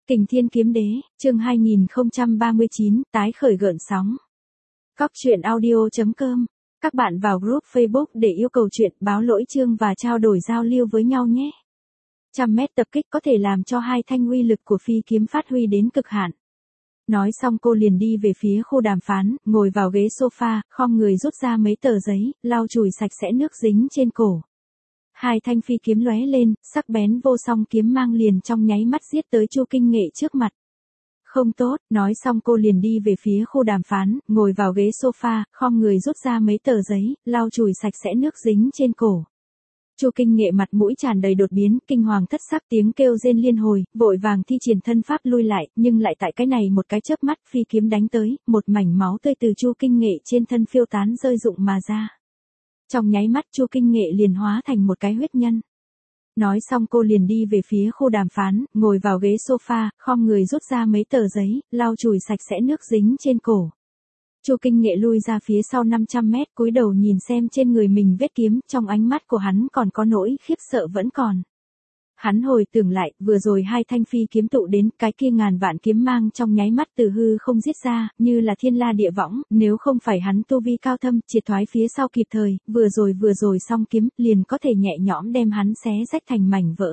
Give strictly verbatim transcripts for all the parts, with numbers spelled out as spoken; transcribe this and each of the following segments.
Kình Thiên Kiếm Đế, chương hai nghìn không trăm ba mươi chín, tái khởi gợn sóng. Cóc truyện audio chấm com. Các bạn vào group Facebook để yêu cầu chuyện, báo lỗi chương và trao đổi giao lưu với nhau nhé. Trăm mét tập kích có thể làm cho hai thanh uy lực của phi kiếm phát huy đến cực hạn. Nói xong cô liền đi về phía khu đàm phán, ngồi vào ghế sofa, khom người rút ra mấy tờ giấy, lau chùi sạch sẽ nước dính trên cổ. Hai thanh phi kiếm lóe lên, sắc bén vô song kiếm mang liền trong nháy mắt giết tới Chu Kinh Nghệ trước mặt. Không tốt, nói xong cô liền đi về phía khu đàm phán, ngồi vào ghế sofa, khom người rút ra mấy tờ giấy, lau chùi sạch sẽ nước dính trên cổ. Chu Kinh Nghệ mặt mũi tràn đầy đột biến, kinh hoàng thất sắc tiếng kêu rên liên hồi, vội vàng thi triển thân pháp lui lại, nhưng lại tại cái này một cái chớp mắt phi kiếm đánh tới, một mảnh máu tươi từ Chu Kinh Nghệ trên thân phiêu tán rơi rụng mà ra. Trong nháy mắt Chu Kinh Nghệ liền hóa thành một cái huyết nhân. Nói xong cô liền đi về phía khu đàm phán, ngồi vào ghế sofa, khom người rút ra mấy tờ giấy, lau chùi sạch sẽ nước dính trên cổ. Chu Kinh Nghệ lui ra phía sau năm trăm mét, cúi đầu nhìn xem trên người mình vết kiếm, trong ánh mắt của hắn còn có nỗi khiếp sợ vẫn còn. Hắn hồi tưởng lại, vừa rồi hai thanh phi kiếm tụ đến, cái kia ngàn vạn kiếm mang trong nháy mắt từ hư không giết ra, như là thiên la địa võng, nếu không phải hắn tu vi cao thâm, triệt thoái phía sau kịp thời, vừa rồi vừa rồi xong kiếm, liền có thể nhẹ nhõm đem hắn xé rách thành mảnh vỡ.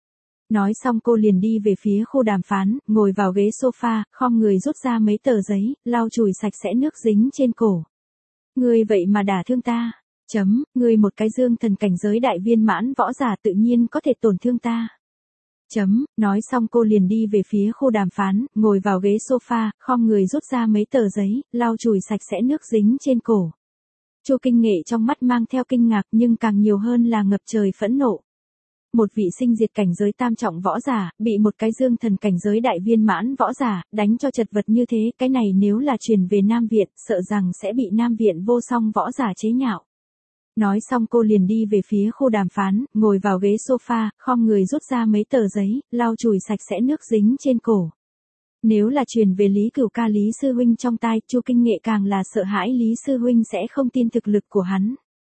Nói xong cô liền đi về phía khu đàm phán, ngồi vào ghế sofa, khom người rút ra mấy tờ giấy, lau chùi sạch sẽ nước dính trên cổ. Ngươi vậy mà đả thương ta. Chấm, ngươi một cái dương thần cảnh giới đại viên mãn võ giả tự nhiên có thể tổn thương ta. Chấm, nói xong cô liền đi về phía khu đàm phán, ngồi vào ghế sofa, khom người rút ra mấy tờ giấy, lau chùi sạch sẽ nước dính trên cổ. Chu Kinh Nghệ trong mắt mang theo kinh ngạc nhưng càng nhiều hơn là ngập trời phẫn nộ. Một vị sinh diệt cảnh giới tam trọng võ giả, bị một cái dương thần cảnh giới đại viên mãn võ giả, đánh cho chật vật như thế, cái này nếu là truyền về Nam Viện, sợ rằng sẽ bị Nam Viện vô song võ giả chế nhạo. Nói xong cô liền đi về phía khu đàm phán, ngồi vào ghế sofa, khom người rút ra mấy tờ giấy, lau chùi sạch sẽ nước dính trên cổ. Nếu là truyền về Lý Cửu ca Lý Sư Huynh trong tai, Chu Kinh Nghệ càng là sợ hãi Lý Sư Huynh sẽ không tin thực lực của hắn.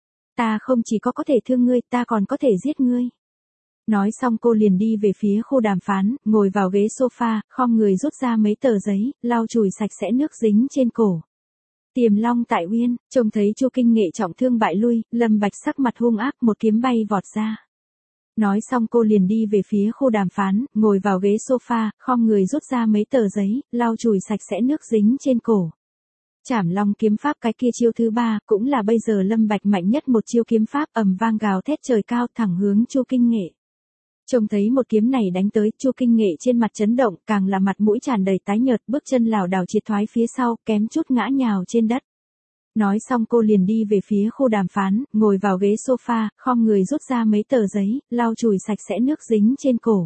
Ta không chỉ có có thể thương ngươi, ta còn có thể giết ngươi. Nói xong cô liền đi về phía khu đàm phán, ngồi vào ghế sofa, khom người rút ra mấy tờ giấy, lau chùi sạch sẽ nước dính trên cổ. Tiềm Long tại Uyên, trông thấy Chu Kinh Nghệ trọng thương bại lui, Lâm Bạch sắc mặt hung ác, một kiếm bay vọt ra. Nói xong cô liền đi về phía khu đàm phán, ngồi vào ghế sofa, khom người rút ra mấy tờ giấy, lau chùi sạch sẽ nước dính trên cổ. Trảm Long kiếm pháp cái kia chiêu thứ ba, cũng là bây giờ Lâm Bạch mạnh nhất một chiêu kiếm pháp, ầm vang gào thét trời cao thẳng hướng Chu Kinh Nghệ. Trông thấy một kiếm này đánh tới, Chu Kinh Nghệ trên mặt chấn động, càng là mặt mũi tràn đầy tái nhợt, bước chân lảo đảo triệt thoái phía sau, kém chút ngã nhào trên đất. Nói xong cô liền đi về phía khu đàm phán, ngồi vào ghế sofa, khom người rút ra mấy tờ giấy, lau chùi sạch sẽ nước dính trên cổ.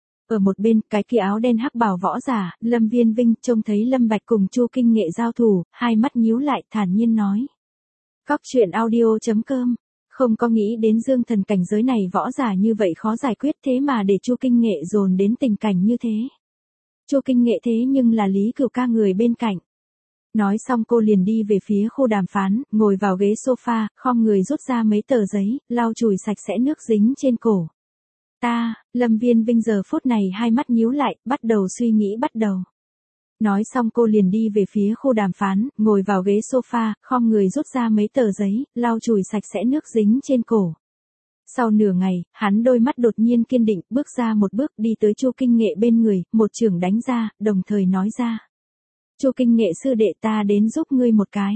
Ở một bên, cái kia áo đen hắc bào võ giả, Lâm Viên Vinh, trông thấy Lâm Bạch cùng Chu Kinh Nghệ giao thủ, hai mắt nhíu lại, thản nhiên nói. Cóc truyện audio chấm com. Không có nghĩ đến dương thần cảnh giới này võ giả như vậy khó giải quyết, thế mà để Chu Kinh Nghệ dồn đến tình cảnh như thế. Chu Kinh Nghệ thế nhưng là Lý Cửu ca người bên cạnh. Nói xong cô liền đi về phía khu đàm phán, ngồi vào ghế sofa, khom người rút ra mấy tờ giấy, lau chùi sạch sẽ nước dính trên cổ. Ta, Lâm Viên Vinh giờ phút này hai mắt nhíu lại, bắt đầu suy nghĩ bắt đầu. Nói xong cô liền đi về phía khu đàm phán, ngồi vào ghế sofa, khom người rút ra mấy tờ giấy, lau chùi sạch sẽ nước dính trên cổ. Sau nửa ngày, hắn đôi mắt đột nhiên kiên định, bước ra một bước đi tới Chu Kinh Nghệ bên người, một chưởng đánh ra, đồng thời nói ra. Chu Kinh Nghệ sư đệ, ta đến giúp ngươi một cái.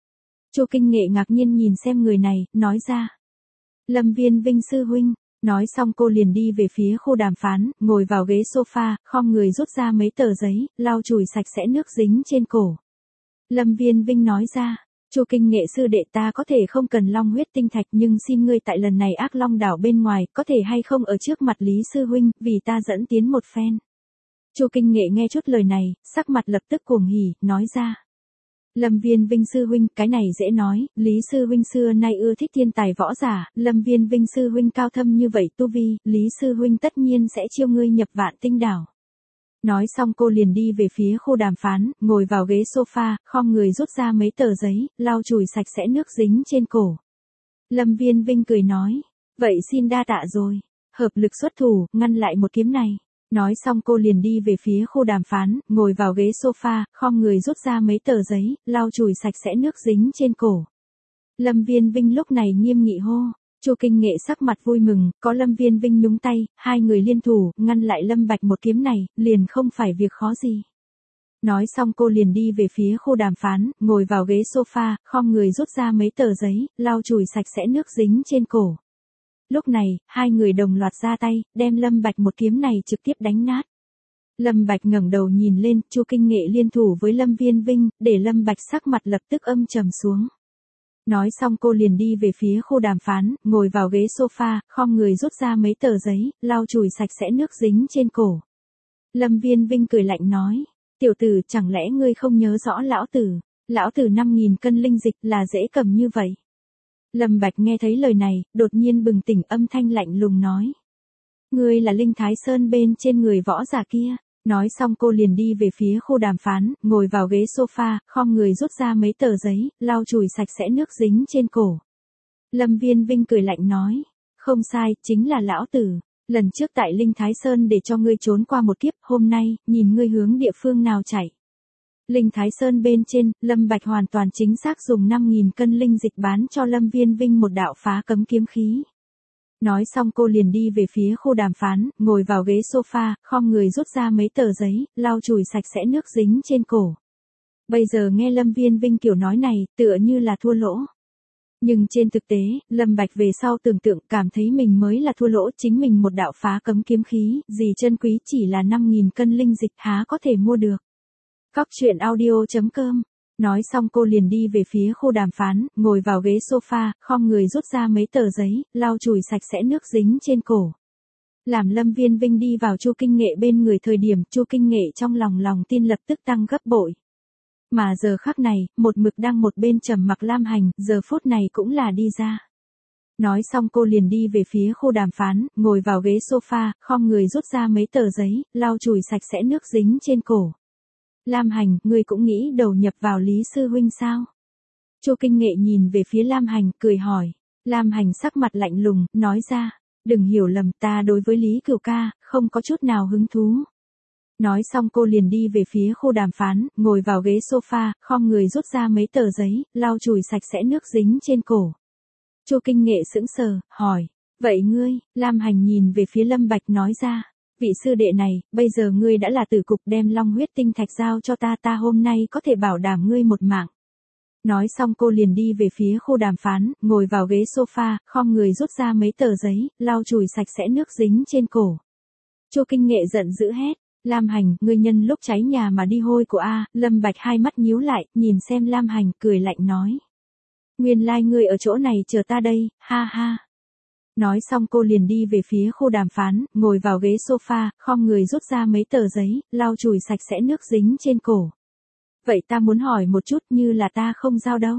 Chu Kinh Nghệ ngạc nhiên nhìn xem người này, nói ra. Lâm Viên Vinh sư huynh. Nói xong cô liền đi về phía khu đàm phán, ngồi vào ghế sofa, khom người rút ra mấy tờ giấy, lau chùi sạch sẽ nước dính trên cổ. Lâm Viên Vinh nói ra, Chu Kinh Nghệ sư đệ, ta có thể không cần long huyết tinh thạch, nhưng xin ngươi tại lần này Ác Long đảo bên ngoài, có thể hay không ở trước mặt Lý sư huynh, vì ta dẫn tiến một phen. Chu Kinh Nghệ nghe chút lời này, sắc mặt lập tức cuồng hỉ, nói ra. Lâm Viên Vinh sư huynh, cái này dễ nói, Lý sư huynh xưa nay ưa thích thiên tài võ giả, Lâm Viên Vinh sư huynh cao thâm như vậy tu vi, Lý sư huynh tất nhiên sẽ chiêu ngươi nhập Vạn Tinh đảo. Nói xong cô liền đi về phía khu đàm phán, ngồi vào ghế sofa, khom người rút ra mấy tờ giấy, lau chùi sạch sẽ nước dính trên cổ. Lâm Viên Vinh cười nói, vậy xin đa tạ rồi, hợp lực xuất thủ, ngăn lại một kiếm này. Nói xong cô liền đi về phía khu đàm phán, ngồi vào ghế sofa, khom người rút ra mấy tờ giấy, lau chùi sạch sẽ nước dính trên cổ. Lâm Viên Vinh lúc này nghiêm nghị hô. Chu Kinh Nghệ sắc mặt vui mừng, có Lâm Viên Vinh nhúng tay, hai người liên thủ, ngăn lại Lâm Bạch một kiếm này, liền không phải việc khó gì. Nói xong cô liền đi về phía khu đàm phán, ngồi vào ghế sofa, khom người rút ra mấy tờ giấy, lau chùi sạch sẽ nước dính trên cổ. Lúc này, hai người đồng loạt ra tay, đem Lâm Bạch một kiếm này trực tiếp đánh nát. Lâm Bạch ngẩng đầu nhìn lên, Chu Kinh Nghệ liên thủ với Lâm Viên Vinh, để Lâm Bạch sắc mặt lập tức âm trầm xuống. Nói xong cô liền đi về phía khu đàm phán, ngồi vào ghế sofa, khom người rút ra mấy tờ giấy, lau chùi sạch sẽ nước dính trên cổ. Lâm Viên Vinh cười lạnh nói, tiểu tử chẳng lẽ ngươi không nhớ rõ lão tử, lão tử năm nghìn cân linh dịch là dễ cầm như vậy. Lâm Bạch nghe thấy lời này, đột nhiên bừng tỉnh, âm thanh lạnh lùng nói. Ngươi là Linh Thái Sơn bên trên người võ giả kia. Nói xong cô liền đi về phía khu đàm phán, ngồi vào ghế sofa, khom người rút ra mấy tờ giấy, lau chùi sạch sẽ nước dính trên cổ. Lâm Viên Vinh cười lạnh nói. Không sai, chính là lão tử. Lần trước tại Linh Thái Sơn để cho ngươi trốn qua một kiếp, hôm nay, nhìn ngươi hướng địa phương nào chạy. Linh Thái Sơn bên trên, Lâm Bạch hoàn toàn chính xác dùng năm nghìn cân linh dịch bán cho Lâm Viên Vinh một đạo phá cấm kiếm khí. Nói xong cô liền đi về phía khu đàm phán, ngồi vào ghế sofa, khom người rút ra mấy tờ giấy, lau chùi sạch sẽ nước dính trên cổ. Bây giờ nghe Lâm Viên Vinh kiểu nói này, tựa như là thua lỗ. Nhưng trên thực tế, Lâm Bạch về sau tưởng tượng cảm thấy mình mới là thua lỗ, chính mình một đạo phá cấm kiếm khí, gì chân quý chỉ là năm nghìn cân linh dịch há có thể mua được. Cóc truyện audio chấm com. Nói xong cô liền đi về phía khu đàm phán, ngồi vào ghế sofa, khom người rút ra mấy tờ giấy, lau chùi sạch sẽ nước dính trên cổ. Làm Lâm Viên Vinh đi vào Chu Kinh Nghệ bên người thời điểm, Chu Kinh Nghệ trong lòng lòng tin lập tức tăng gấp bội. Mà giờ khắc này, một mực đang một bên trầm mặc Lam Hành, giờ phút này cũng là đi ra. Nói xong cô liền đi về phía khu đàm phán, ngồi vào ghế sofa, khom người rút ra mấy tờ giấy, lau chùi sạch sẽ nước dính trên cổ. Lam Hành, ngươi cũng nghĩ đầu nhập vào Lý Sư Huynh sao? Chu Kinh Nghệ nhìn về phía Lam Hành, cười hỏi. Lam Hành sắc mặt lạnh lùng, nói ra. Đừng hiểu lầm, ta đối với Lý Cửu ca, không có chút nào hứng thú. Nói xong cô liền đi về phía khu đàm phán, ngồi vào ghế sofa, khom người rút ra mấy tờ giấy, lau chùi sạch sẽ nước dính trên cổ. Chu Kinh Nghệ sững sờ, hỏi. Vậy ngươi, Lam Hành nhìn về phía Lâm Bạch nói ra. Vị sư đệ này, bây giờ ngươi đã là tử cục, đem long huyết tinh thạch giao cho ta, ta hôm nay có thể bảo đảm ngươi một mạng. Nói xong cô liền đi về phía khu đàm phán, ngồi vào ghế sofa, khom người rút ra mấy tờ giấy, lau chùi sạch sẽ nước dính trên cổ. Chu Kinh Nghệ giận dữ hét. Lam Hành, ngươi nhân lúc cháy nhà mà đi hôi của a. Lâm Bạch hai mắt nhíu lại, nhìn xem Lam Hành, cười lạnh nói. Nguyên lai like ngươi ở chỗ này chờ ta đây, ha ha. Nói xong cô liền đi về phía khu đàm phán, ngồi vào ghế sofa, khom người rút ra mấy tờ giấy, lau chùi sạch sẽ nước dính trên cổ. Vậy ta muốn hỏi một chút, như là ta không giao đâu.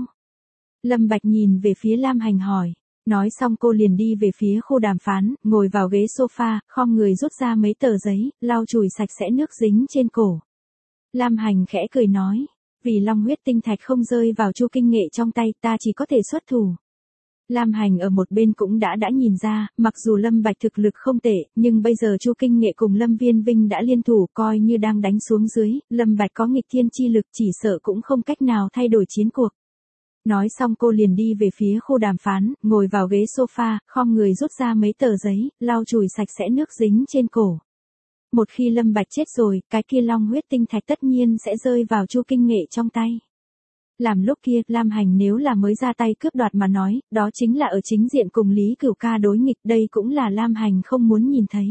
Lâm Bạch nhìn về phía Lam Hành hỏi. Nói xong cô liền đi về phía khu đàm phán, ngồi vào ghế sofa, khom người rút ra mấy tờ giấy, lau chùi sạch sẽ nước dính trên cổ. Lam Hành khẽ cười nói. Vì long huyết tinh thạch không rơi vào Chu Kinh Nghệ trong tay, ta chỉ có thể xuất thủ. Lam Hành ở một bên cũng đã đã nhìn ra, mặc dù Lâm Bạch thực lực không tệ, nhưng bây giờ Chu Kinh Nghệ cùng Lâm Viên Vinh đã liên thủ, coi như đang đánh xuống dưới, Lâm Bạch có nghịch thiên chi lực, chỉ sợ cũng không cách nào thay đổi chiến cuộc. Nói xong cô liền đi về phía khu đàm phán, ngồi vào ghế sofa, khom người rút ra mấy tờ giấy, lau chùi sạch sẽ nước dính trên cổ. Một khi Lâm Bạch chết rồi, cái kia long huyết tinh thạch tất nhiên sẽ rơi vào Chu Kinh Nghệ trong tay. Làm lúc kia, Lam Hành nếu là mới ra tay cướp đoạt mà nói, đó chính là ở chính diện cùng Lý Cửu ca đối nghịch, đây cũng là Lam Hành không muốn nhìn thấy.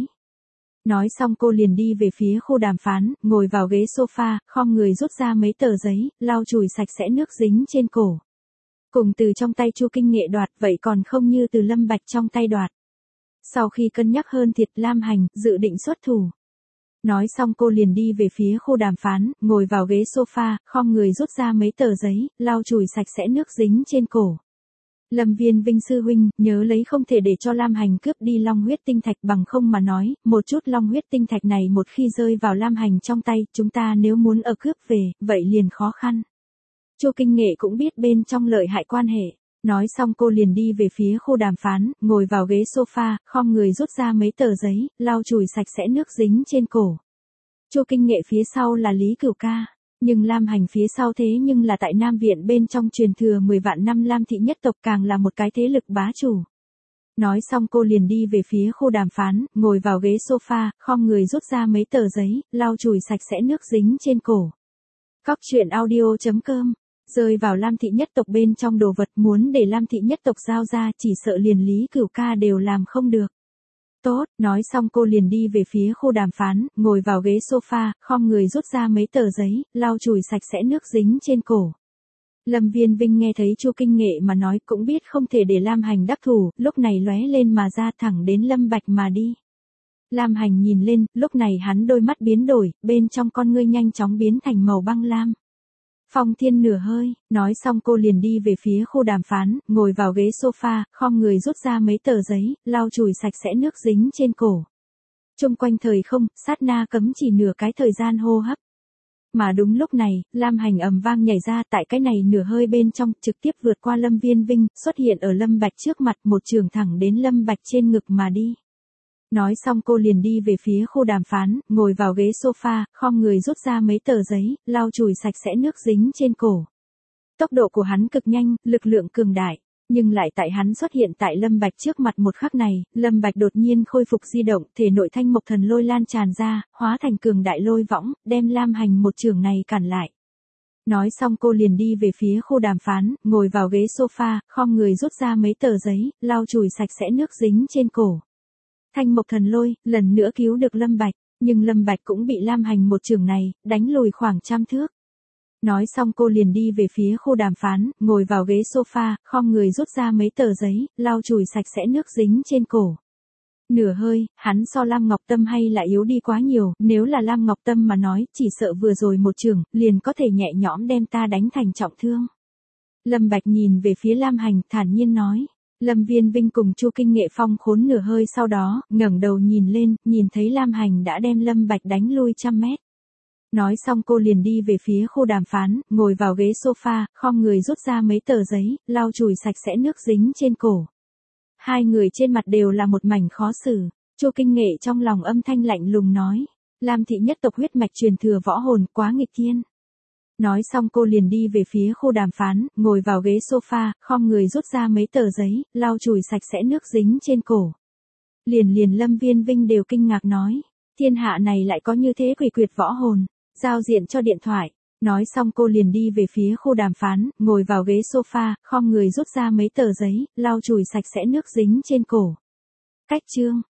Nói xong cô liền đi về phía khu đàm phán, ngồi vào ghế sofa, khom người rút ra mấy tờ giấy, lau chùi sạch sẽ nước dính trên cổ. Cùng từ trong tay Chu Kinh Nghệ đoạt, vậy còn không như từ Lâm Bạch trong tay đoạt. Sau khi cân nhắc hơn thiệt, Lam Hành dự định xuất thủ. Nói xong cô liền đi về phía khu đàm phán, ngồi vào ghế sofa, khom người rút ra mấy tờ giấy, lau chùi sạch sẽ nước dính trên cổ. Lâm Viên Vinh sư huynh, nhớ lấy không thể để cho Lam Hành cướp đi long huyết tinh thạch, bằng không mà nói, một chút long huyết tinh thạch này một khi rơi vào Lam Hành trong tay, chúng ta nếu muốn ở cướp về, vậy liền khó khăn. Chu Kinh Nghệ cũng biết bên trong lợi hại quan hệ. Nói xong cô liền đi về phía khu đàm phán, ngồi vào ghế sofa, khom người rút ra mấy tờ giấy, lau chùi sạch sẽ nước dính trên cổ. Chu Kinh Nghệ phía sau là Lý Cửu Ca, nhưng Lam Hành phía sau thế nhưng là tại Nam Viện bên trong truyền thừa mười vạn năm Lam thị nhất tộc, càng là một cái thế lực bá chủ. Nói xong cô liền đi về phía khu đàm phán, ngồi vào ghế sofa, khom người rút ra mấy tờ giấy, lau chùi sạch sẽ nước dính trên cổ. Cóc truyện audio chấm com. Rơi vào Lam thị nhất tộc bên trong đồ vật, muốn để Lam thị nhất tộc giao ra, chỉ sợ liền Lý Cửu Ca đều làm không được. Tốt, nói xong cô liền đi về phía khu đàm phán, ngồi vào ghế sofa, khom người rút ra mấy tờ giấy, lau chùi sạch sẽ nước dính trên cổ. Lâm Viên Vinh nghe thấy Chu Kinh Nghệ mà nói, cũng biết không thể để Lam Hành đắc thủ, lúc này lóe lên mà ra thẳng đến Lâm Bạch mà đi. Lam Hành nhìn lên, lúc này hắn đôi mắt biến đổi, bên trong con ngươi nhanh chóng biến thành màu băng lam. Phong Thiên nửa hơi, nói xong cô liền đi về phía khu đàm phán, ngồi vào ghế sofa, khom người rút ra mấy tờ giấy, lau chùi sạch sẽ nước dính trên cổ. Trung quanh thời không, sát na cấm chỉ nửa cái thời gian hô hấp. Mà đúng lúc này, Lam Hành ầm vang nhảy ra, tại cái này nửa hơi bên trong, trực tiếp vượt qua Lâm Viên Vinh, xuất hiện ở Lâm Bạch trước mặt, một trường thẳng đến Lâm Bạch trên ngực mà đi. Nói xong cô liền đi về phía khu đàm phán, ngồi vào ghế sofa, khom người rút ra mấy tờ giấy, lau chùi sạch sẽ nước dính trên cổ. Tốc độ của hắn cực nhanh, lực lượng cường đại, nhưng lại tại hắn xuất hiện tại Lâm Bạch trước mặt một khắc này, Lâm Bạch đột nhiên khôi phục di động, thể nội thanh mộc thần lôi lan tràn ra, hóa thành cường đại lôi võng, đem Lam Hành một trường này cản lại. Nói xong cô liền đi về phía khu đàm phán, ngồi vào ghế sofa, khom người rút ra mấy tờ giấy, lau chùi sạch sẽ nước dính trên cổ. Thanh mộc thần lôi, lần nữa cứu được Lâm Bạch, nhưng Lâm Bạch cũng bị Lam Hành một trường này, đánh lùi khoảng trăm thước. Nói xong cô liền đi về phía khu đàm phán, ngồi vào ghế sofa, khom người rút ra mấy tờ giấy, lau chùi sạch sẽ nước dính trên cổ. Nửa hơi, hắn so Lam Ngọc Tâm hay là yếu đi quá nhiều, nếu là Lam Ngọc Tâm mà nói, chỉ sợ vừa rồi một trường, liền có thể nhẹ nhõm đem ta đánh thành trọng thương. Lâm Bạch nhìn về phía Lam Hành, thản nhiên nói. Lâm Viên Vinh cùng Chu Kinh Nghệ phong khốn nửa hơi sau đó, ngẩng đầu nhìn lên, nhìn thấy Lam Hành đã đem Lâm Bạch đánh lui trăm mét. Nói xong cô liền đi về phía khu đàm phán, ngồi vào ghế sofa, khom người rút ra mấy tờ giấy, lau chùi sạch sẽ nước dính trên cổ. Hai người trên mặt đều là một mảnh khó xử. Chu Kinh Nghệ trong lòng âm thanh lạnh lùng nói, Lam thị nhất tộc huyết mạch truyền thừa võ hồn, quá nghịch thiên. Nói xong cô liền đi về phía khu đàm phán, ngồi vào ghế sofa, khom người rút ra mấy tờ giấy, lau chùi sạch sẽ nước dính trên cổ. Liền liền Lâm Viên Vinh đều kinh ngạc nói, thiên hạ này lại có như thế quỷ quyệt võ hồn, giao diện cho điện thoại. Nói xong cô liền đi về phía khu đàm phán, ngồi vào ghế sofa, khom người rút ra mấy tờ giấy, lau chùi sạch sẽ nước dính trên cổ. Cách chương.